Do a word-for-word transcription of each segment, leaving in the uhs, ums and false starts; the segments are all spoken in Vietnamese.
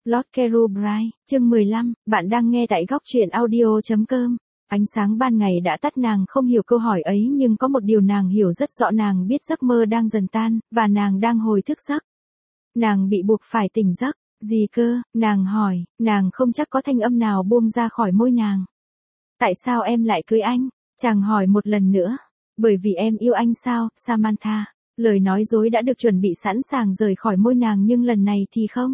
Lord Kerubright, chương mười lăm, bạn đang nghe tại góc truyện audio.com. Ánh sáng ban ngày đã tắt, nàng không hiểu câu hỏi ấy nhưng có một điều nàng hiểu rất rõ, nàng biết giấc mơ đang dần tan, và nàng đang hồi thức giấc. Nàng bị buộc phải tỉnh giấc. Gì cơ? Nàng hỏi, nàng không chắc có thanh âm nào buông ra khỏi môi nàng. Tại sao em lại cưới anh? Chàng hỏi một lần nữa. Bởi vì em yêu anh sao, Samantha? Lời nói dối đã được chuẩn bị sẵn sàng rời khỏi môi nàng nhưng lần này thì không.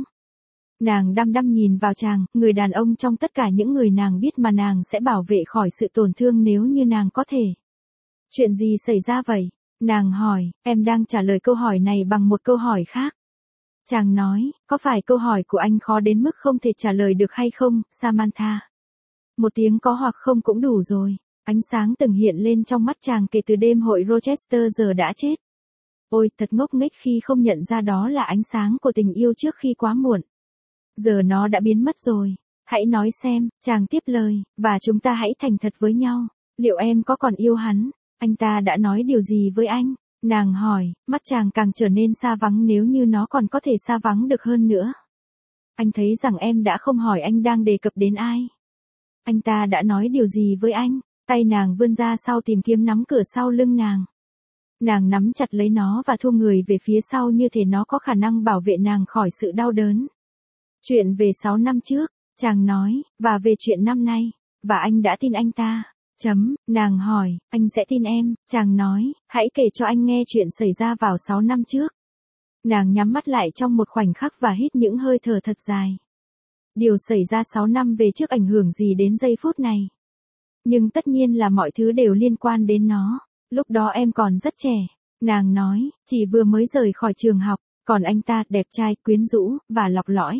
Nàng đăm đăm nhìn vào chàng, người đàn ông trong tất cả những người nàng biết mà nàng sẽ bảo vệ khỏi sự tổn thương nếu như nàng có thể. Chuyện gì xảy ra vậy? Nàng hỏi, em đang trả lời câu hỏi này bằng một câu hỏi khác. Chàng nói, có phải câu hỏi của anh khó đến mức không thể trả lời được hay không, Samantha? Một tiếng có hoặc không cũng đủ rồi. Ánh sáng từng hiện lên trong mắt chàng kể từ đêm hội Rochester giờ đã chết. Ôi, thật ngốc nghếch khi không nhận ra đó là ánh sáng của tình yêu trước khi quá muộn. Giờ nó đã biến mất rồi. Hãy nói xem, chàng tiếp lời, và chúng ta hãy thành thật với nhau. Liệu em có còn yêu hắn? Anh ta đã nói điều gì với anh? Nàng hỏi, mắt chàng càng trở nên xa vắng nếu như nó còn có thể xa vắng được hơn nữa. Anh thấy rằng em đã không hỏi anh đang đề cập đến ai. Anh ta đã nói điều gì với anh? Tay nàng vươn ra sau tìm kiếm nắm cửa sau lưng nàng. Nàng nắm chặt lấy nó và thu người về phía sau như thể nó có khả năng bảo vệ nàng khỏi sự đau đớn. Chuyện về sáu năm trước, chàng nói, và về chuyện năm nay, và anh đã tin anh ta. Chấm, nàng hỏi, anh sẽ tin em, chàng nói, hãy kể cho anh nghe chuyện xảy ra vào sáu năm trước. Nàng nhắm mắt lại trong một khoảnh khắc và hít những hơi thở thật dài. Điều xảy ra sáu năm về trước ảnh hưởng gì đến giây phút này? Nhưng tất nhiên là mọi thứ đều liên quan đến nó. Lúc đó em còn rất trẻ, nàng nói, chỉ vừa mới rời khỏi trường học, còn anh ta đẹp trai, quyến rũ, và lọc lõi.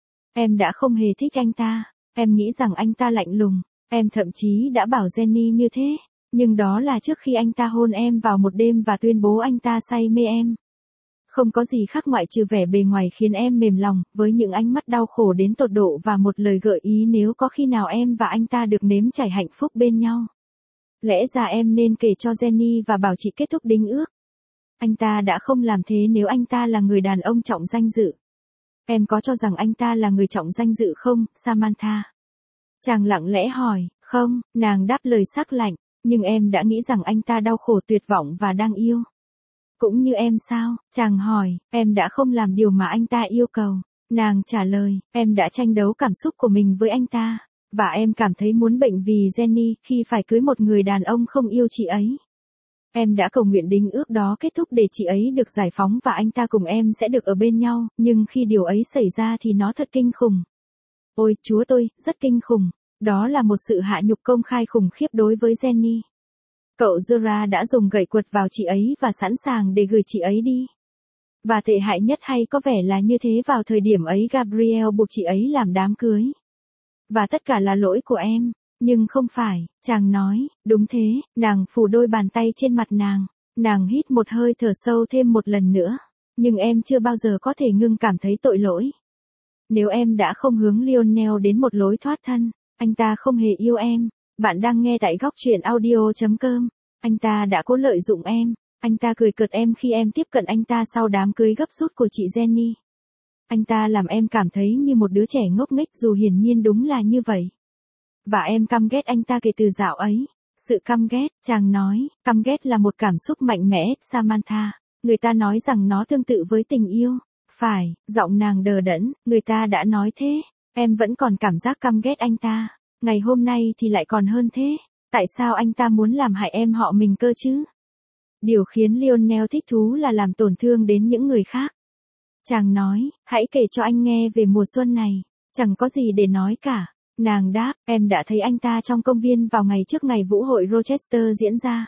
Em đã không hề thích anh ta, em nghĩ rằng anh ta lạnh lùng, em thậm chí đã bảo Jenny như thế, nhưng đó là trước khi anh ta hôn em vào một đêm và tuyên bố anh ta say mê em. Không có gì khác ngoại trừ vẻ bề ngoài khiến em mềm lòng, với những ánh mắt đau khổ đến tột độ và một lời gợi ý nếu có khi nào em và anh ta được nếm trải hạnh phúc bên nhau. Lẽ ra em nên kể cho Jenny và bảo chị kết thúc đính ước. Anh ta đã không làm thế nếu anh ta là người đàn ông trọng danh dự. Em có cho rằng anh ta là người trọng danh dự không, Samantha? Chàng lặng lẽ hỏi, không, nàng đáp lời sắc lạnh, nhưng em đã nghĩ rằng anh ta đau khổ tuyệt vọng và đang yêu. Cũng như em sao? Chàng hỏi, em đã không làm điều mà anh ta yêu cầu. Nàng trả lời, em đã tranh đấu cảm xúc của mình với anh ta, và em cảm thấy muốn bệnh vì Jenny khi phải cưới một người đàn ông không yêu chị ấy. Em đã cầu nguyện đính ước đó kết thúc để chị ấy được giải phóng và anh ta cùng em sẽ được ở bên nhau, nhưng khi điều ấy xảy ra thì nó thật kinh khủng. Ôi, Chúa tôi, rất kinh khủng. Đó là một sự hạ nhục công khai khủng khiếp đối với Jenny. Cậu Zora đã dùng gậy quật vào chị ấy và sẵn sàng để gửi chị ấy đi. Và tệ hại nhất hay có vẻ là như thế vào thời điểm ấy Gabriel buộc chị ấy làm đám cưới. Và tất cả là lỗi của em. Nhưng không phải, chàng nói, đúng thế, nàng phủ đôi bàn tay trên mặt nàng. Nàng hít một hơi thở sâu thêm một lần nữa. Nhưng em chưa bao giờ có thể ngưng cảm thấy tội lỗi. Nếu em đã không hướng Lionel đến một lối thoát thân, anh ta không hề yêu em. Bạn đang nghe tại góc truyện audio.com. Anh ta đã cố lợi dụng em. Anh ta cười cợt em khi em tiếp cận anh ta sau đám cưới gấp rút của chị Jenny. Anh ta làm em cảm thấy như một đứa trẻ ngốc nghếch dù hiển nhiên đúng là như vậy. Và em căm ghét anh ta kể từ dạo ấy. Sự căm ghét, chàng nói, căm ghét là một cảm xúc mạnh mẽ, Samantha. Người ta nói rằng nó tương tự với tình yêu. Phải, giọng nàng đờ đẫn, người ta đã nói thế. Em vẫn còn cảm giác căm ghét anh ta. Ngày hôm nay thì lại còn hơn thế. Tại sao anh ta muốn làm hại em họ mình cơ chứ? Điều khiến Lionel thích thú là làm tổn thương đến những người khác. Chàng nói, hãy kể cho anh nghe về mùa xuân này. Chẳng có gì để nói cả. Nàng đáp, em đã thấy anh ta trong công viên vào ngày trước ngày vũ hội Rochester diễn ra.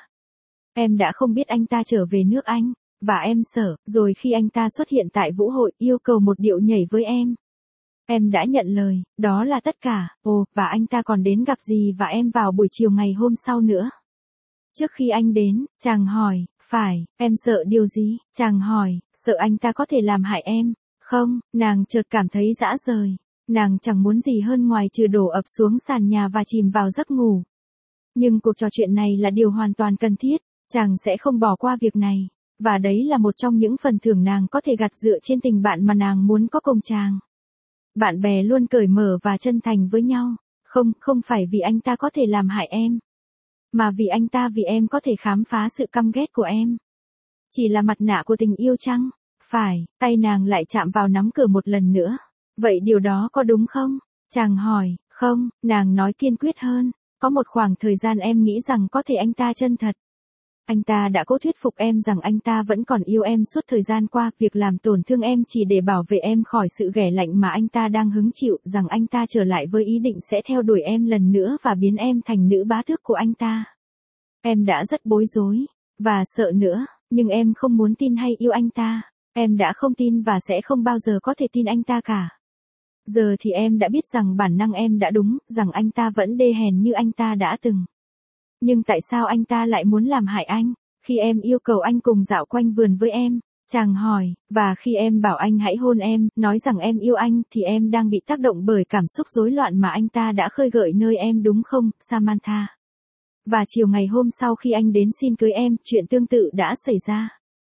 Em đã không biết anh ta trở về nước Anh, và em sợ, rồi khi anh ta xuất hiện tại vũ hội yêu cầu một điệu nhảy với em. Em đã nhận lời, đó là tất cả, ồ, và anh ta còn đến gặp dì và em vào buổi chiều ngày hôm sau nữa. Trước khi anh đến, chàng hỏi, phải, em sợ điều gì? Chàng hỏi, sợ anh ta có thể làm hại em. Không, nàng chợt cảm thấy dã rời. Nàng chẳng muốn gì hơn ngoài trừ đổ ập xuống sàn nhà và chìm vào giấc ngủ. Nhưng cuộc trò chuyện này là điều hoàn toàn cần thiết, chàng sẽ không bỏ qua việc này. Và đấy là một trong những phần thưởng nàng có thể gặt dựa trên tình bạn mà nàng muốn có cùng chàng. Bạn bè luôn cởi mở và chân thành với nhau. Không, không phải vì anh ta có thể làm hại em. Mà vì anh ta vì em có thể khám phá sự căm ghét của em. Chỉ là mặt nạ của tình yêu chăng? Phải, tay nàng lại chạm vào nắm cửa một lần nữa. Vậy điều đó có đúng không? Chàng hỏi, không, nàng nói kiên quyết hơn. Có một khoảng thời gian em nghĩ rằng có thể anh ta chân thật. Anh ta đã cố thuyết phục em rằng anh ta vẫn còn yêu em suốt thời gian qua, việc làm tổn thương em chỉ để bảo vệ em khỏi sự ghẻ lạnh mà anh ta đang hứng chịu, rằng anh ta trở lại với ý định sẽ theo đuổi em lần nữa và biến em thành nữ bá tước của anh ta. Em đã rất bối rối, và sợ nữa, nhưng em không muốn tin hay yêu anh ta. Em đã không tin và sẽ không bao giờ có thể tin anh ta cả. Giờ thì em đã biết rằng bản năng em đã đúng, rằng anh ta vẫn đê hèn như anh ta đã từng. Nhưng tại sao anh ta lại muốn làm hại anh? Khi em yêu cầu anh cùng dạo quanh vườn với em, chàng hỏi, và khi em bảo anh hãy hôn em, nói rằng em yêu anh, thì em đang bị tác động bởi cảm xúc rối loạn mà anh ta đã khơi gợi nơi em đúng không, Samantha? Và chiều ngày hôm sau khi anh đến xin cưới em, chuyện tương tự đã xảy ra.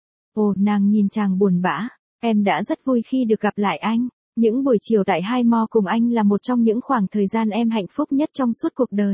Ồ, nàng nhìn chàng buồn bã. Em đã rất vui khi được gặp lại anh. Những buổi chiều tại Highmore cùng anh là một trong những khoảng thời gian em hạnh phúc nhất trong suốt cuộc đời.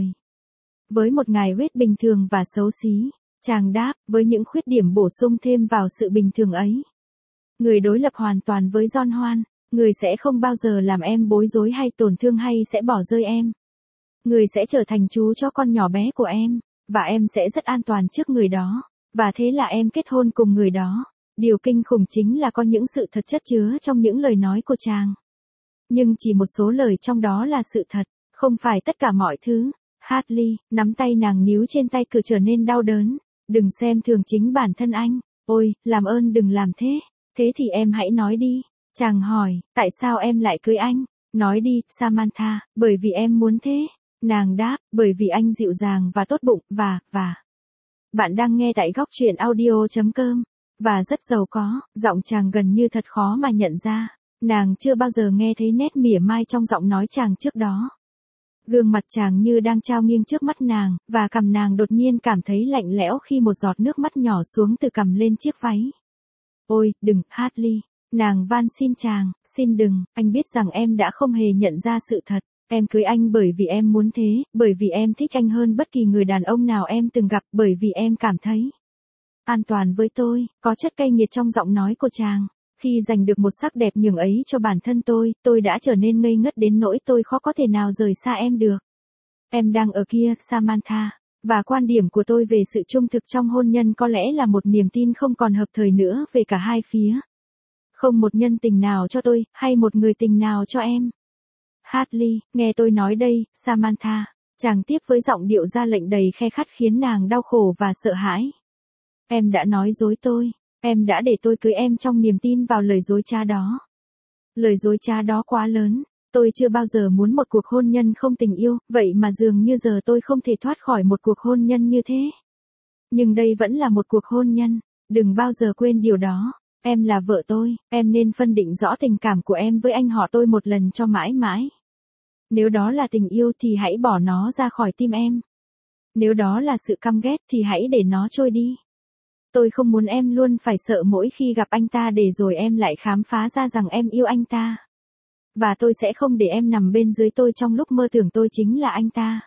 Với một ngài West bình thường và xấu xí, chàng đáp, với những khuyết điểm bổ sung thêm vào sự bình thường ấy. Người đối lập hoàn toàn với John Hoan, người sẽ không bao giờ làm em bối rối hay tổn thương hay sẽ bỏ rơi em. Người sẽ trở thành chú cho con nhỏ bé của em, và em sẽ rất an toàn trước người đó, và thế là em kết hôn cùng người đó. Điều kinh khủng chính là có những sự thật chất chứa trong những lời nói của chàng. Nhưng chỉ một số lời trong đó là sự thật, không phải tất cả mọi thứ. Hartley, nắm tay nàng níu trên tay cửa trở nên đau đớn. Đừng xem thường chính bản thân anh. Ôi, làm ơn đừng làm thế. Thế thì em hãy nói đi. Chàng hỏi, tại sao em lại cưới anh? Nói đi, Samantha, bởi vì em muốn thế. Nàng đáp, bởi vì anh dịu dàng và tốt bụng, và, và. Bạn đang nghe tại góc truyện audio chấm com. Và rất giàu có, giọng chàng gần như thật khó mà nhận ra. Nàng chưa bao giờ nghe thấy nét mỉa mai trong giọng nói chàng trước đó. Gương mặt chàng như đang trao nghiêng trước mắt nàng, và cằm nàng đột nhiên cảm thấy lạnh lẽo khi một giọt nước mắt nhỏ xuống từ cằm lên chiếc váy. Ôi, đừng, Hartley. Nàng van xin chàng, xin đừng, anh biết rằng em đã không hề nhận ra sự thật. Em cưới anh bởi vì em muốn thế, bởi vì em thích anh hơn bất kỳ người đàn ông nào em từng gặp, bởi vì em cảm thấy an toàn với tôi. Có chất cay nghiệt trong giọng nói của chàng. Khi giành được một sắc đẹp nhường ấy cho bản thân tôi, tôi đã trở nên ngây ngất đến nỗi tôi khó có thể nào rời xa em được. Em đang ở kia, Samantha, và quan điểm của tôi về sự trung thực trong hôn nhân có lẽ là một niềm tin không còn hợp thời nữa về cả hai phía. Không một nhân tình nào cho tôi, hay một người tình nào cho em. Hartley, nghe tôi nói đây, Samantha. Chàng tiếp với giọng điệu ra lệnh đầy khe khắt khiến nàng đau khổ và sợ hãi. Em đã nói dối tôi. Em đã để tôi cưới em trong niềm tin vào lời dối trá đó. Lời dối trá đó quá lớn. Tôi chưa bao giờ muốn một cuộc hôn nhân không tình yêu, vậy mà dường như giờ tôi không thể thoát khỏi một cuộc hôn nhân như thế. Nhưng đây vẫn là một cuộc hôn nhân. Đừng bao giờ quên điều đó. Em là vợ tôi, em nên phân định rõ tình cảm của em với anh họ tôi một lần cho mãi mãi. Nếu đó là tình yêu thì hãy bỏ nó ra khỏi tim em. Nếu đó là sự căm ghét thì hãy để nó trôi đi. Tôi không muốn em luôn phải sợ mỗi khi gặp anh ta để rồi em lại khám phá ra rằng em yêu anh ta. Và tôi sẽ không để em nằm bên dưới tôi trong lúc mơ tưởng tôi chính là anh ta.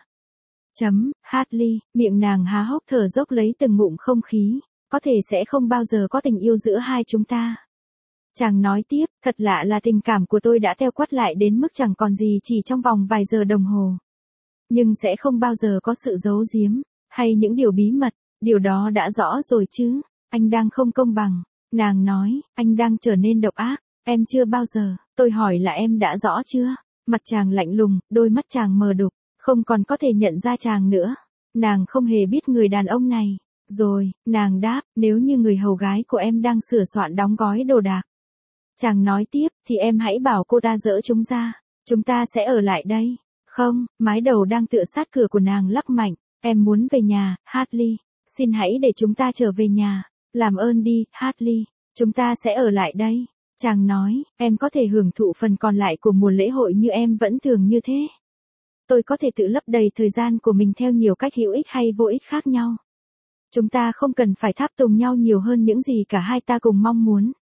Chấm, Hartley, miệng nàng há hốc thở dốc lấy từng ngụm không khí. Có thể sẽ không bao giờ có tình yêu giữa hai chúng ta. Chàng nói tiếp, thật lạ là tình cảm của tôi đã teo quắt lại đến mức chẳng còn gì chỉ trong vòng vài giờ đồng hồ. Nhưng sẽ không bao giờ có sự giấu giếm, hay những điều bí mật, điều đó đã rõ rồi chứ. Anh đang không công bằng. Nàng nói, anh đang trở nên độc ác. Em chưa bao giờ, tôi hỏi là em đã rõ chưa? Mặt chàng lạnh lùng, đôi mắt chàng mờ đục, không còn có thể nhận ra chàng nữa. Nàng không hề biết người đàn ông này. Rồi, nàng đáp, nếu như người hầu gái của em đang sửa soạn đóng gói đồ đạc. Chàng nói tiếp, thì em hãy bảo cô ta dỡ chúng ra. Chúng ta sẽ ở lại đây. Không, mái đầu đang tựa sát cửa của nàng lắc mạnh. Em muốn về nhà, Hartley. Xin hãy để chúng ta trở về nhà. Làm ơn đi, Hartley. Chúng ta sẽ ở lại đây. Chàng nói, em có thể hưởng thụ phần còn lại của mùa lễ hội như em vẫn thường như thế. Tôi có thể tự lấp đầy thời gian của mình theo nhiều cách hữu ích hay vô ích khác nhau. Chúng ta không cần phải tháp tùng nhau nhiều hơn những gì cả hai ta cùng mong muốn.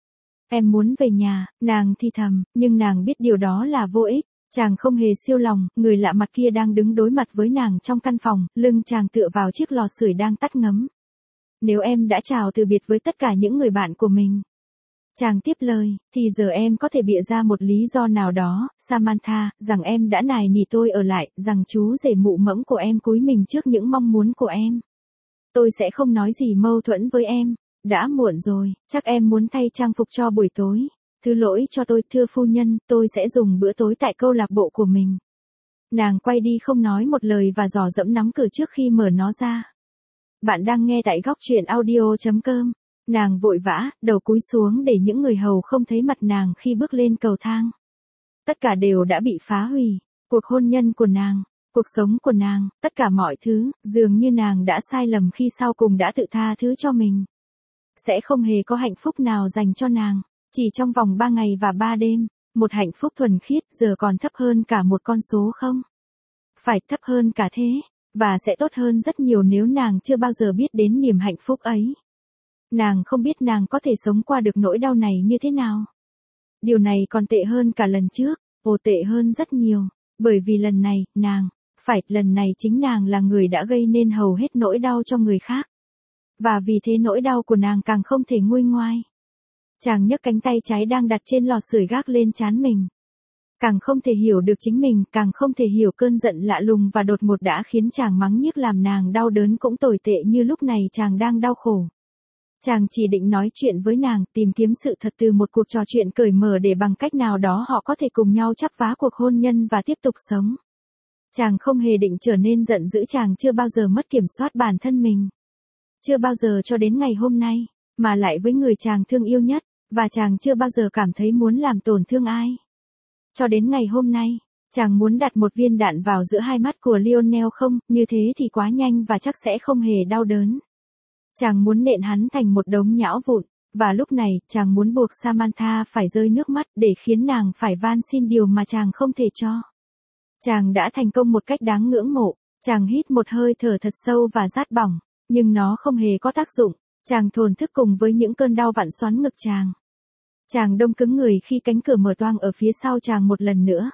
Em muốn về nhà, nàng thì thầm, nhưng nàng biết điều đó là vô ích. Chàng không hề siêu lòng, người lạ mặt kia đang đứng đối mặt với nàng trong căn phòng, lưng chàng tựa vào chiếc lò sưởi đang tắt ngấm. Nếu em đã chào từ biệt với tất cả những người bạn của mình, chàng tiếp lời, thì giờ em có thể bịa ra một lý do nào đó, Samantha, rằng em đã nài nỉ tôi ở lại, rằng chú rể mụ mẫm của em cúi mình trước những mong muốn của em. Tôi sẽ không nói gì mâu thuẫn với em. Đã muộn rồi, chắc em muốn thay trang phục cho buổi tối. Thứ lỗi cho tôi, thưa phu nhân, tôi sẽ dùng bữa tối tại câu lạc bộ của mình. Nàng quay đi không nói một lời và dò dẫm nắm cửa trước khi mở nó ra. Bạn đang nghe tại góc truyện audio.com. Nàng vội vã, đầu cúi xuống để những người hầu không thấy mặt nàng khi bước lên cầu thang. Tất cả đều đã bị phá hủy. Cuộc hôn nhân của nàng, cuộc sống của nàng, tất cả mọi thứ, dường như nàng đã sai lầm khi sau cùng đã tự tha thứ cho mình. Sẽ không hề có hạnh phúc nào dành cho nàng. Chỉ trong vòng ba ngày và ba đêm, một hạnh phúc thuần khiết giờ còn thấp hơn cả một con số không? Phải thấp hơn cả thế, và sẽ tốt hơn rất nhiều nếu nàng chưa bao giờ biết đến niềm hạnh phúc ấy. Nàng không biết nàng có thể sống qua được nỗi đau này như thế nào. Điều này còn tệ hơn cả lần trước, ồ tệ hơn rất nhiều, bởi vì lần này, nàng, phải, lần này chính nàng là người đã gây nên hầu hết nỗi đau cho người khác. Và vì thế nỗi đau của nàng càng không thể nguôi ngoai. Chàng nhấc cánh tay trái đang đặt trên lò sưởi gác lên trán mình. Càng không thể hiểu được chính mình, càng không thể hiểu cơn giận lạ lùng và đột ngột đã khiến chàng mắng nhiếc làm nàng đau đớn cũng tồi tệ như lúc này chàng đang đau khổ. Chàng chỉ định nói chuyện với nàng, tìm kiếm sự thật từ một cuộc trò chuyện cởi mở để bằng cách nào đó họ có thể cùng nhau chắp vá cuộc hôn nhân và tiếp tục sống. Chàng không hề định trở nên giận dữ, chàng chưa bao giờ mất kiểm soát bản thân mình. Chưa bao giờ cho đến ngày hôm nay, mà lại với người chàng thương yêu nhất, và chàng chưa bao giờ cảm thấy muốn làm tổn thương ai. Cho đến ngày hôm nay, chàng muốn đặt một viên đạn vào giữa hai mắt của Lionel không, như thế thì quá nhanh và chắc sẽ không hề đau đớn. Chàng muốn nện hắn thành một đống nhão vụn, và lúc này, chàng muốn buộc Samantha phải rơi nước mắt để khiến nàng phải van xin điều mà chàng không thể cho. Chàng đã thành công một cách đáng ngưỡng mộ, chàng hít một hơi thở thật sâu và rát bỏng, nhưng nó không hề có tác dụng, chàng thổn thức cùng với những cơn đau vặn xoắn ngực chàng. Chàng đông cứng người khi cánh cửa mở toang ở phía sau chàng một lần nữa.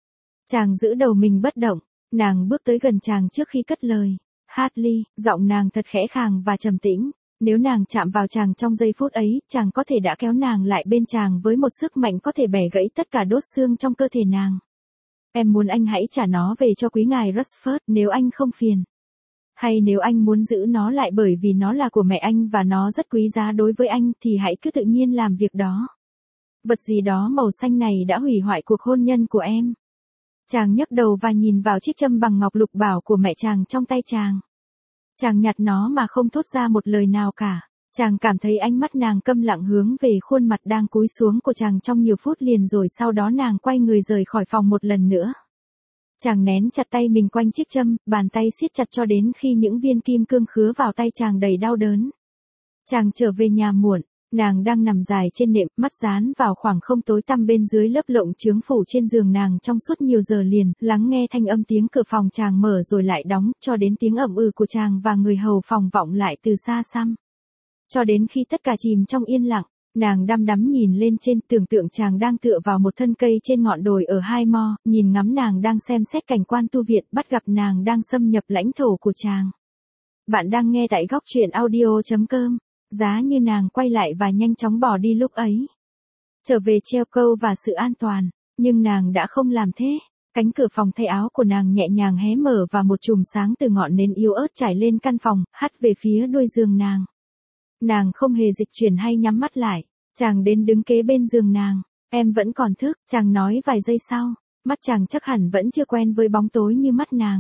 Chàng giữ đầu mình bất động, nàng bước tới gần chàng trước khi cất lời. Hartley, giọng nàng thật khẽ khàng và trầm tĩnh, nếu nàng chạm vào chàng trong giây phút ấy, chàng có thể đã kéo nàng lại bên chàng với một sức mạnh có thể bẻ gãy tất cả đốt xương trong cơ thể nàng. Em muốn anh hãy trả nó về cho quý ngài Rushford nếu anh không phiền. Hay nếu anh muốn giữ nó lại bởi vì nó là của mẹ anh và nó rất quý giá đối với anh thì hãy cứ tự nhiên làm việc đó. Vật gì đó màu xanh này đã hủy hoại cuộc hôn nhân của em. Chàng nhấc đầu và nhìn vào chiếc châm bằng ngọc lục bảo của mẹ chàng trong tay chàng. Chàng nhặt nó mà không thốt ra một lời nào cả. Chàng cảm thấy ánh mắt nàng câm lặng hướng về khuôn mặt đang cúi xuống của chàng trong nhiều phút liền, rồi sau đó nàng quay người rời khỏi phòng một lần nữa. Chàng nén chặt tay mình quanh chiếc châm, bàn tay siết chặt cho đến khi những viên kim cương khứa vào tay chàng đầy đau đớn. Chàng trở về nhà muộn, nàng đang nằm dài trên nệm, mắt dán vào khoảng không tối tăm bên dưới lớp lộng chướng phủ trên giường nàng trong suốt nhiều giờ liền, lắng nghe thanh âm tiếng cửa phòng chàng mở rồi lại đóng, cho đến tiếng ầm ừ của chàng và người hầu phòng vọng lại từ xa xăm. Cho đến khi tất cả chìm trong yên lặng, nàng đăm đắm nhìn lên trên, tưởng tượng chàng đang tựa vào một thân cây trên ngọn đồi ở Highmore, nhìn ngắm nàng đang xem xét cảnh quan tu viện, bắt gặp nàng đang xâm nhập lãnh thổ của chàng. Bạn đang nghe tại góc truyện audio.com. Giá như nàng quay lại và nhanh chóng bỏ đi lúc ấy. Trở về treo câu và sự an toàn, nhưng nàng đã không làm thế. Cánh cửa phòng thay áo của nàng nhẹ nhàng hé mở và một chùm sáng từ ngọn nến yếu ớt trải lên căn phòng, hắt về phía đuôi giường nàng. Nàng không hề dịch chuyển hay nhắm mắt lại. Chàng đến đứng kế bên giường nàng. Em vẫn còn thức, chàng nói vài giây sau. Mắt chàng chắc hẳn vẫn chưa quen với bóng tối như mắt nàng.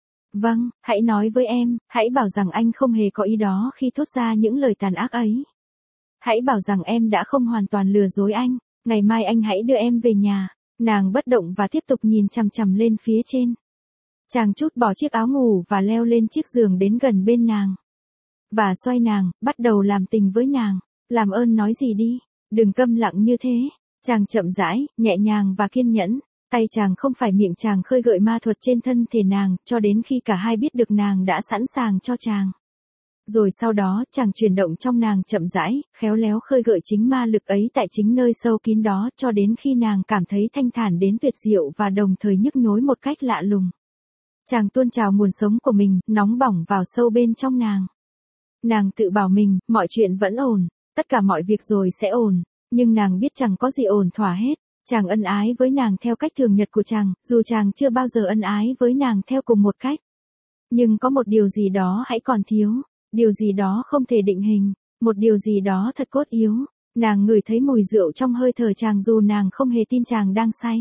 Vâng, hãy nói với em, hãy bảo rằng anh không hề có ý đó khi thốt ra những lời tàn ác ấy. Hãy bảo rằng em đã không hoàn toàn lừa dối anh, ngày mai anh hãy đưa em về nhà. Nàng bất động và tiếp tục nhìn chằm chằm lên phía trên. Chàng trút bỏ chiếc áo ngủ và leo lên chiếc giường đến gần bên nàng. Và xoay nàng, bắt đầu làm tình với nàng. Làm ơn nói gì đi, đừng câm lặng như thế. Chàng chậm rãi, nhẹ nhàng và kiên nhẫn. Tay chàng không phải miệng chàng khơi gợi ma thuật trên thân thể nàng, cho đến khi cả hai biết được nàng đã sẵn sàng cho chàng. Rồi sau đó, chàng chuyển động trong nàng chậm rãi, khéo léo khơi gợi chính ma lực ấy tại chính nơi sâu kín đó cho đến khi nàng cảm thấy thanh thản đến tuyệt diệu và đồng thời nhức nhối một cách lạ lùng. Chàng tuôn trào nguồn sống của mình, nóng bỏng vào sâu bên trong nàng. Nàng tự bảo mình, mọi chuyện vẫn ổn, tất cả mọi việc rồi sẽ ổn, nhưng nàng biết chẳng có gì ổn thỏa hết. Chàng ân ái với nàng theo cách thường nhật của chàng, dù chàng chưa bao giờ ân ái với nàng theo cùng một cách. Nhưng có một điều gì đó hãy còn thiếu, điều gì đó không thể định hình, một điều gì đó thật cốt yếu. Nàng ngửi thấy mùi rượu trong hơi thở chàng dù nàng không hề tin chàng đang say.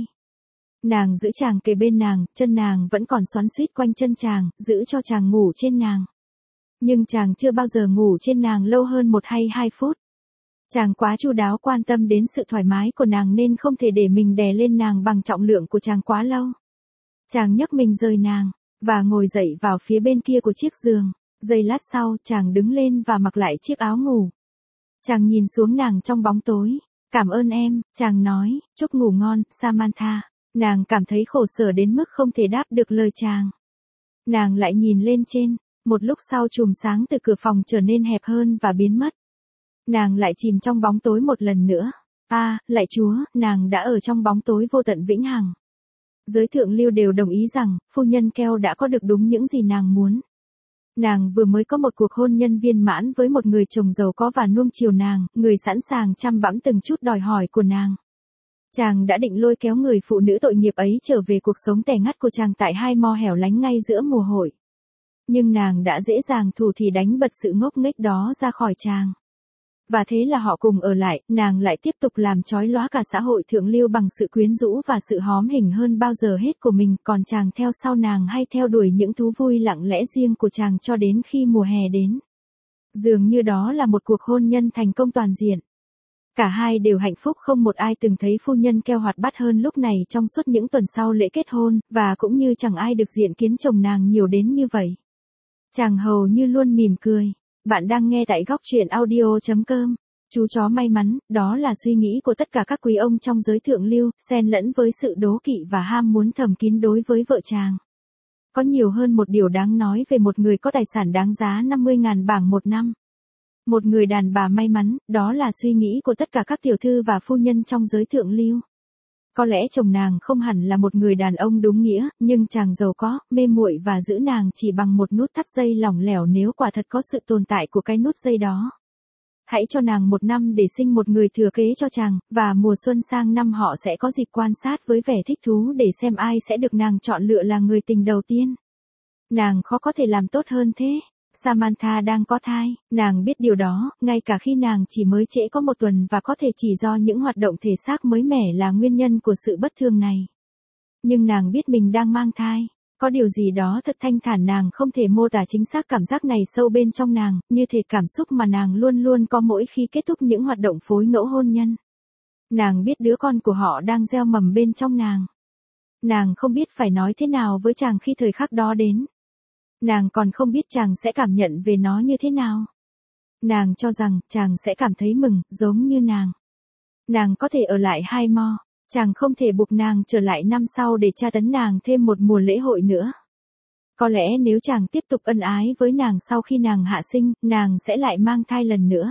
Nàng giữ chàng kề bên nàng, chân nàng vẫn còn xoắn xuýt quanh chân chàng, giữ cho chàng ngủ trên nàng. Nhưng chàng chưa bao giờ ngủ trên nàng lâu hơn một hay hai phút. Chàng quá chu đáo quan tâm đến sự thoải mái của nàng nên không thể để mình đè lên nàng bằng trọng lượng của chàng quá lâu. Chàng nhấc mình rời nàng, và ngồi dậy vào phía bên kia của chiếc giường. Giây lát sau, chàng đứng lên và mặc lại chiếc áo ngủ. Chàng nhìn xuống nàng trong bóng tối. Cảm ơn em, chàng nói, chúc ngủ ngon, Samantha. Nàng cảm thấy khổ sở đến mức không thể đáp được lời chàng. Nàng lại nhìn lên trên, một lúc sau chùm sáng từ cửa phòng trở nên hẹp hơn và biến mất. Nàng lại chìm trong bóng tối một lần nữa. A, à, lạy Chúa, nàng đã ở trong bóng tối vô tận vĩnh hằng. Giới thượng lưu đều đồng ý rằng, phu nhân Keo đã có được đúng những gì nàng muốn. Nàng vừa mới có một cuộc hôn nhân viên mãn với một người chồng giàu có và nuông chiều nàng, người sẵn sàng chăm bẵm từng chút đòi hỏi của nàng. Chàng đã định lôi kéo người phụ nữ tội nghiệp ấy trở về cuộc sống tẻ ngắt của chàng tại hai mo hẻo lánh ngay giữa mùa hội. Nhưng nàng đã dễ dàng thủ thì đánh bật sự ngốc nghếch đó ra khỏi chàng. Và thế là họ cùng ở lại, nàng lại tiếp tục làm chói lóa cả xã hội thượng lưu bằng sự quyến rũ và sự hóm hình hơn bao giờ hết của mình, còn chàng theo sau nàng hay theo đuổi những thú vui lặng lẽ riêng của chàng cho đến khi mùa hè đến. Dường như đó là một cuộc hôn nhân thành công toàn diện. Cả hai đều hạnh phúc, không một ai từng thấy phu nhân Keo hoạt bát hơn lúc này trong suốt những tuần sau lễ kết hôn, và cũng như chẳng ai được diện kiến chồng nàng nhiều đến như vậy. Chàng hầu như luôn mỉm cười. Bạn đang nghe tại góc truyện audio chấm com. Chú chó may mắn, đó là suy nghĩ của tất cả các quý ông trong giới thượng lưu, xen lẫn với sự đố kỵ và ham muốn thầm kín đối với vợ chàng. Có nhiều hơn một điều đáng nói về một người có tài sản đáng giá năm mươi nghìn bảng một năm. Một người đàn bà may mắn, đó là suy nghĩ của tất cả các tiểu thư và phu nhân trong giới thượng lưu. Có lẽ chồng nàng không hẳn là một người đàn ông đúng nghĩa, nhưng chàng giàu có, mê muội và giữ nàng chỉ bằng một nút thắt dây lỏng lẻo nếu quả thật có sự tồn tại của cái nút dây đó. Hãy cho nàng một năm để sinh một người thừa kế cho chàng, và mùa xuân sang năm họ sẽ có dịp quan sát với vẻ thích thú để xem ai sẽ được nàng chọn lựa là người tình đầu tiên. Nàng khó có thể làm tốt hơn thế. Samantha đang có thai, nàng biết điều đó, ngay cả khi nàng chỉ mới trễ có một tuần và có thể chỉ do những hoạt động thể xác mới mẻ là nguyên nhân của sự bất thường này. Nhưng nàng biết mình đang mang thai, có điều gì đó thật thanh thản, nàng không thể mô tả chính xác cảm giác này sâu bên trong nàng, như thể cảm xúc mà nàng luôn luôn có mỗi khi kết thúc những hoạt động phối ngẫu hôn nhân. Nàng biết đứa con của họ đang gieo mầm bên trong nàng. Nàng không biết phải nói thế nào với chàng khi thời khắc đó đến. Nàng còn không biết chàng sẽ cảm nhận về nó như thế nào. Nàng cho rằng chàng sẽ cảm thấy mừng, giống như nàng. Nàng có thể ở lại hai mo, chàng không thể buộc nàng trở lại năm sau để tra tấn nàng thêm một mùa lễ hội nữa. Có lẽ nếu chàng tiếp tục ân ái với nàng sau khi nàng hạ sinh, nàng sẽ lại mang thai lần nữa.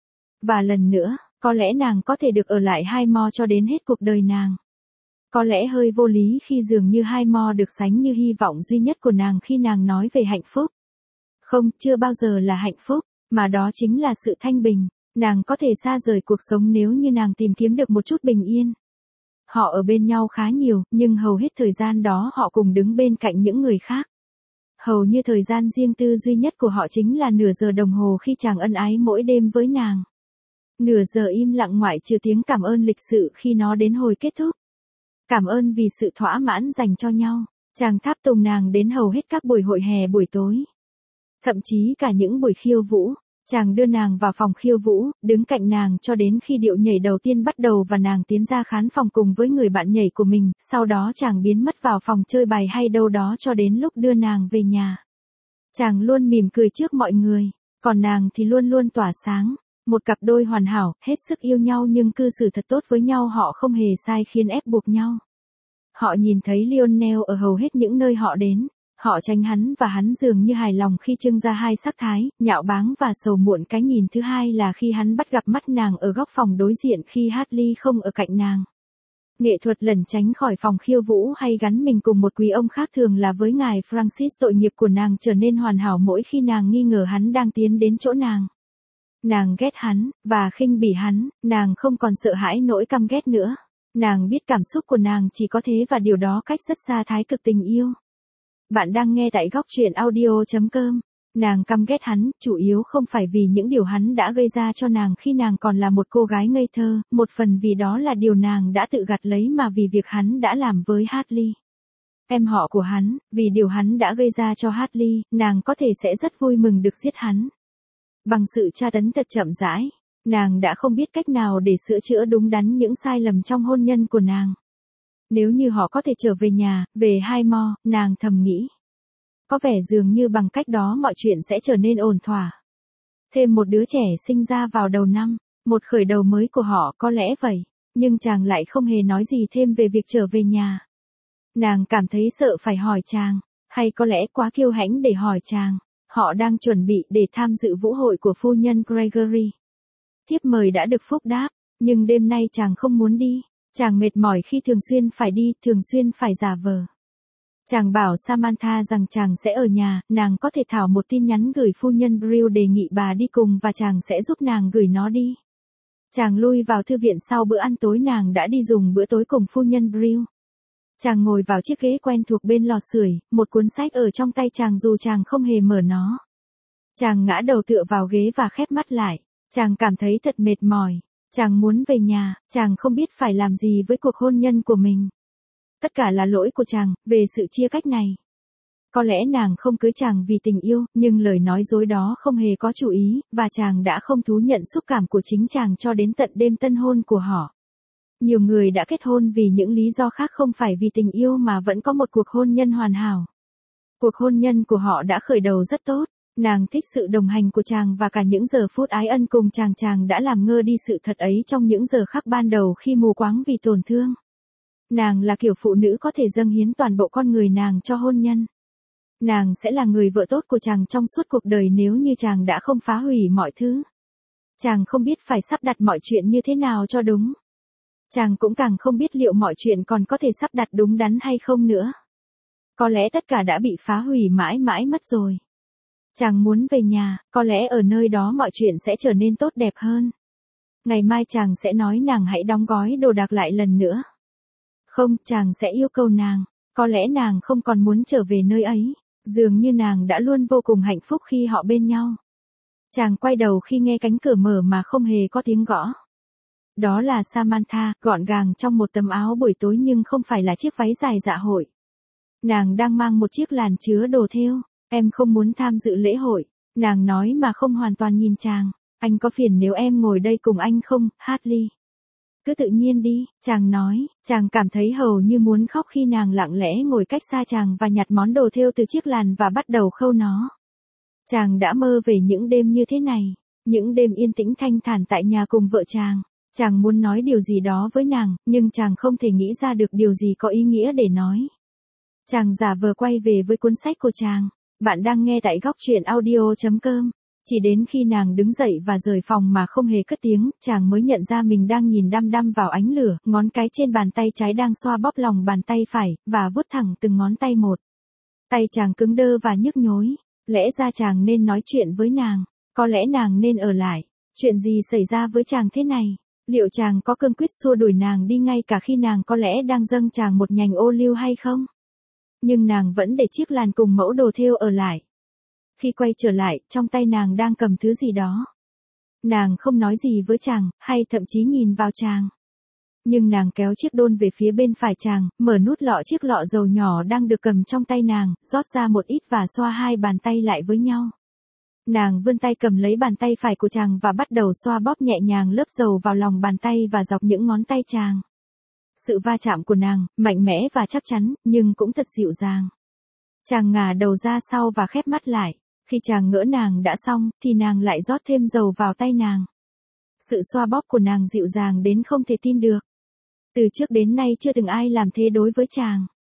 Và lần nữa, có lẽ nàng có thể được ở lại hai mo cho đến hết cuộc đời nàng. Có lẽ hơi vô lý khi dường như hai mo được sánh như hy vọng duy nhất của nàng khi nàng nói về hạnh phúc. Không, chưa bao giờ là hạnh phúc, mà đó chính là sự thanh bình. Nàng có thể xa rời cuộc sống nếu như nàng tìm kiếm được một chút bình yên. Họ ở bên nhau khá nhiều, nhưng hầu hết thời gian đó họ cùng đứng bên cạnh những người khác. Hầu như thời gian riêng tư duy nhất của họ chính là nửa giờ đồng hồ khi chàng ân ái mỗi đêm với nàng. Nửa giờ im lặng ngoại trừ tiếng cảm ơn lịch sự khi nó đến hồi kết thúc. Cảm ơn vì sự thỏa mãn dành cho nhau. Chàng tháp tùng nàng đến hầu hết các buổi hội hè buổi tối. Thậm chí cả những buổi khiêu vũ. Chàng đưa nàng vào phòng khiêu vũ, đứng cạnh nàng cho đến khi điệu nhảy đầu tiên bắt đầu và nàng tiến ra khán phòng cùng với người bạn nhảy của mình. Sau đó chàng biến mất vào phòng chơi bài hay đâu đó cho đến lúc đưa nàng về nhà. Chàng luôn mỉm cười trước mọi người, còn nàng thì luôn luôn tỏa sáng. Một cặp đôi hoàn hảo, hết sức yêu nhau nhưng cư xử thật tốt với nhau, họ không hề sai khiến ép buộc nhau. Họ nhìn thấy Lionel ở hầu hết những nơi họ đến. Họ tránh hắn và hắn dường như hài lòng khi trưng ra hai sắc thái, nhạo báng và sầu muộn. Cái nhìn thứ hai là khi hắn bắt gặp mắt nàng ở góc phòng đối diện khi Hartley không ở cạnh nàng. Nghệ thuật lẩn tránh khỏi phòng khiêu vũ hay gắn mình cùng một quý ông khác thường là với ngài Francis tội nghiệp của nàng trở nên hoàn hảo mỗi khi nàng nghi ngờ hắn đang tiến đến chỗ nàng. Nàng ghét hắn, và khinh bỉ hắn, nàng không còn sợ hãi nỗi căm ghét nữa. Nàng biết cảm xúc của nàng chỉ có thế và điều đó cách rất xa thái cực tình yêu. Bạn đang nghe tại góc truyện audio chấm com. Nàng căm ghét hắn, chủ yếu không phải vì những điều hắn đã gây ra cho nàng khi nàng còn là một cô gái ngây thơ, một phần vì đó là điều nàng đã tự gặt lấy mà vì việc hắn đã làm với Hartley. Em họ của hắn, vì điều hắn đã gây ra cho Hartley, nàng có thể sẽ rất vui mừng được giết hắn. Bằng sự tra tấn thật chậm rãi, nàng đã không biết cách nào để sửa chữa đúng đắn những sai lầm trong hôn nhân của nàng. Nếu như họ có thể trở về nhà, về Highmore, nàng thầm nghĩ. Có vẻ dường như bằng cách đó mọi chuyện sẽ trở nên ổn thỏa. Thêm một đứa trẻ sinh ra vào đầu năm, một khởi đầu mới của họ có lẽ vậy, nhưng chàng lại không hề nói gì thêm về việc trở về nhà. Nàng cảm thấy sợ phải hỏi chàng, hay có lẽ quá kiêu hãnh để hỏi chàng. Họ đang chuẩn bị để tham dự vũ hội của phu nhân Gregory. Thiếp mời đã được phúc đáp, nhưng đêm nay chàng không muốn đi. Chàng mệt mỏi khi thường xuyên phải đi, thường xuyên phải giả vờ. Chàng bảo Samantha rằng chàng sẽ ở nhà, nàng có thể thảo một tin nhắn gửi phu nhân Brill đề nghị bà đi cùng và chàng sẽ giúp nàng gửi nó đi. Chàng lui vào thư viện sau bữa ăn tối, nàng đã đi dùng bữa tối cùng phu nhân Brill. Chàng ngồi vào chiếc ghế quen thuộc bên lò sưởi, một cuốn sách ở trong tay chàng dù chàng không hề mở nó. Chàng ngã đầu tựa vào ghế và khép mắt lại. Chàng cảm thấy thật mệt mỏi. Chàng muốn về nhà, chàng không biết phải làm gì với cuộc hôn nhân của mình. Tất cả là lỗi của chàng, về sự chia cách này. Có lẽ nàng không cưới chàng vì tình yêu, nhưng lời nói dối đó không hề có chủ ý, và chàng đã không thú nhận xúc cảm của chính chàng cho đến tận đêm tân hôn của họ. Nhiều người đã kết hôn vì những lý do khác không phải vì tình yêu mà vẫn có một cuộc hôn nhân hoàn hảo. Cuộc hôn nhân của họ đã khởi đầu rất tốt. Nàng thích sự đồng hành của chàng và cả những giờ phút ái ân cùng chàng. Chàng đã làm ngơ đi sự thật ấy trong những giờ khắc ban đầu khi mù quáng vì tổn thương. Nàng là kiểu phụ nữ có thể dâng hiến toàn bộ con người nàng cho hôn nhân. Nàng sẽ là người vợ tốt của chàng trong suốt cuộc đời nếu như chàng đã không phá hủy mọi thứ. Chàng không biết phải sắp đặt mọi chuyện như thế nào cho đúng. Chàng cũng càng không biết liệu mọi chuyện còn có thể sắp đặt đúng đắn hay không nữa. Có lẽ tất cả đã bị phá hủy mãi mãi mất rồi. Chàng muốn về nhà, có lẽ ở nơi đó mọi chuyện sẽ trở nên tốt đẹp hơn. Ngày mai chàng sẽ nói nàng hãy đóng gói đồ đạc lại lần nữa. Không, chàng sẽ yêu cầu nàng. Có lẽ nàng không còn muốn trở về nơi ấy. Dường như nàng đã luôn vô cùng hạnh phúc khi họ bên nhau. Chàng quay đầu khi nghe cánh cửa mở mà không hề có tiếng gõ. Đó là Samantha, gọn gàng trong một tấm áo buổi tối nhưng không phải là chiếc váy dài dạ hội. Nàng đang mang một chiếc làn chứa đồ thêu. Em không muốn tham dự lễ hội, nàng nói mà không hoàn toàn nhìn chàng. Anh có phiền nếu em ngồi đây cùng anh không, Hartley? Cứ tự nhiên đi, chàng nói. Chàng cảm thấy hầu như muốn khóc khi nàng lặng lẽ ngồi cách xa chàng và nhặt món đồ thêu từ chiếc làn và bắt đầu khâu nó. Chàng đã mơ về những đêm như thế này, những đêm yên tĩnh thanh thản tại nhà cùng vợ chàng. Chàng muốn nói điều gì đó với nàng, nhưng chàng không thể nghĩ ra được điều gì có ý nghĩa để nói. Chàng giả vờ quay về với cuốn sách của chàng. Bạn đang nghe tại góc truyện audio chấm com. Chỉ đến khi nàng đứng dậy và rời phòng mà không hề cất tiếng, chàng mới nhận ra mình đang nhìn đăm đăm vào ánh lửa, ngón cái trên bàn tay trái đang xoa bóp lòng bàn tay phải, và vuốt thẳng từng ngón tay một. Tay chàng cứng đơ và nhức nhối. Lẽ ra chàng nên nói chuyện với nàng. Có lẽ nàng nên ở lại. Chuyện gì xảy ra với chàng thế này? Liệu chàng có cương quyết xua đuổi nàng đi ngay cả khi nàng có lẽ đang dâng chàng một nhành ô liu hay không? Nhưng nàng vẫn để chiếc làn cùng mẫu đồ thêu ở lại. Khi quay trở lại, trong tay nàng đang cầm thứ gì đó. Nàng không nói gì với chàng, hay thậm chí nhìn vào chàng. Nhưng nàng kéo chiếc đôn về phía bên phải chàng, mở nút lọ chiếc lọ dầu nhỏ đang được cầm trong tay nàng, rót ra một ít và xoa hai bàn tay lại với nhau. Nàng vươn tay cầm lấy bàn tay phải của chàng và bắt đầu xoa bóp nhẹ nhàng lớp dầu vào lòng bàn tay và dọc những ngón tay chàng. Sự va chạm của nàng, mạnh mẽ và chắc chắn, nhưng cũng thật dịu dàng. Chàng ngả đầu ra sau và khép mắt lại. Khi chàng ngỡ nàng đã xong, thì nàng lại rót thêm dầu vào tay nàng. Sự xoa bóp của nàng dịu dàng đến không thể tin được. Từ trước đến nay chưa từng ai làm thế đối với chàng.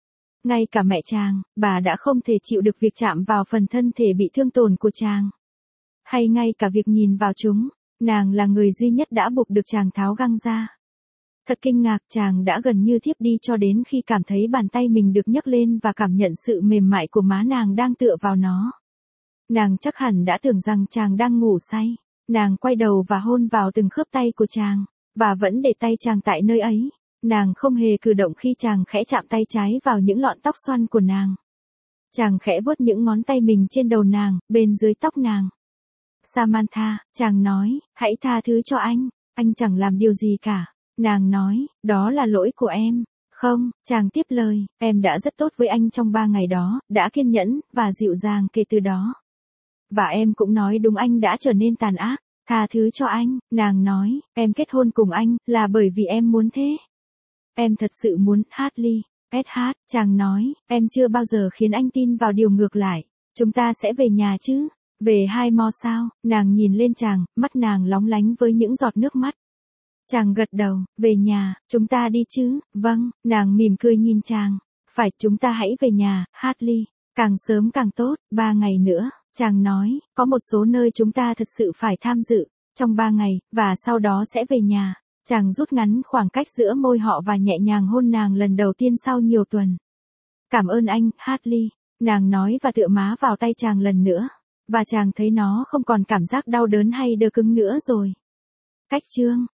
Ngay cả mẹ chàng, bà đã không thể chịu được việc chạm vào phần thân thể bị thương tổn của chàng. Hay ngay cả việc nhìn vào chúng, nàng là người duy nhất đã buộc được chàng tháo găng ra. Thật kinh ngạc, chàng đã gần như thiếp đi cho đến khi cảm thấy bàn tay mình được nhấc lên và cảm nhận sự mềm mại của má nàng đang tựa vào nó. Nàng chắc hẳn đã tưởng rằng chàng đang ngủ say. Nàng quay đầu và hôn vào từng khớp tay của chàng, và vẫn để tay chàng tại nơi ấy. Nàng không hề cử động khi chàng khẽ chạm tay trái vào những lọn tóc xoăn của nàng. Chàng khẽ vuốt những ngón tay mình trên đầu nàng, bên dưới tóc nàng. Samantha, chàng nói, hãy tha thứ cho anh, anh chẳng làm điều gì cả. Nàng nói, đó là lỗi của em. Không, chàng tiếp lời, em đã rất tốt với anh trong ba ngày đó, đã kiên nhẫn, và dịu dàng kể từ đó. Và em cũng nói đúng, anh đã trở nên tàn ác. Tha thứ cho anh, nàng nói, em kết hôn cùng anh, là bởi vì em muốn thế. Em thật sự muốn, Hartley. ét hát, chàng nói, em chưa bao giờ khiến anh tin vào điều ngược lại. Chúng ta sẽ về nhà chứ? Về hai mo sao? Nàng nhìn lên chàng, mắt nàng lóng lánh với những giọt nước mắt. Chàng gật đầu, về nhà, chúng ta đi chứ? Vâng, nàng mỉm cười nhìn chàng. Phải, chúng ta hãy về nhà, Hartley. Càng sớm càng tốt, ba ngày nữa. Chàng nói, có một số nơi chúng ta thật sự phải tham dự, trong ba ngày, và sau đó sẽ về nhà. Chàng rút ngắn khoảng cách giữa môi họ và nhẹ nhàng hôn nàng lần đầu tiên sau nhiều tuần. Cảm ơn anh, Hartley, nàng nói và tựa má vào tay chàng lần nữa. Và chàng thấy nó không còn cảm giác đau đớn hay đơ cứng nữa rồi. Cách chương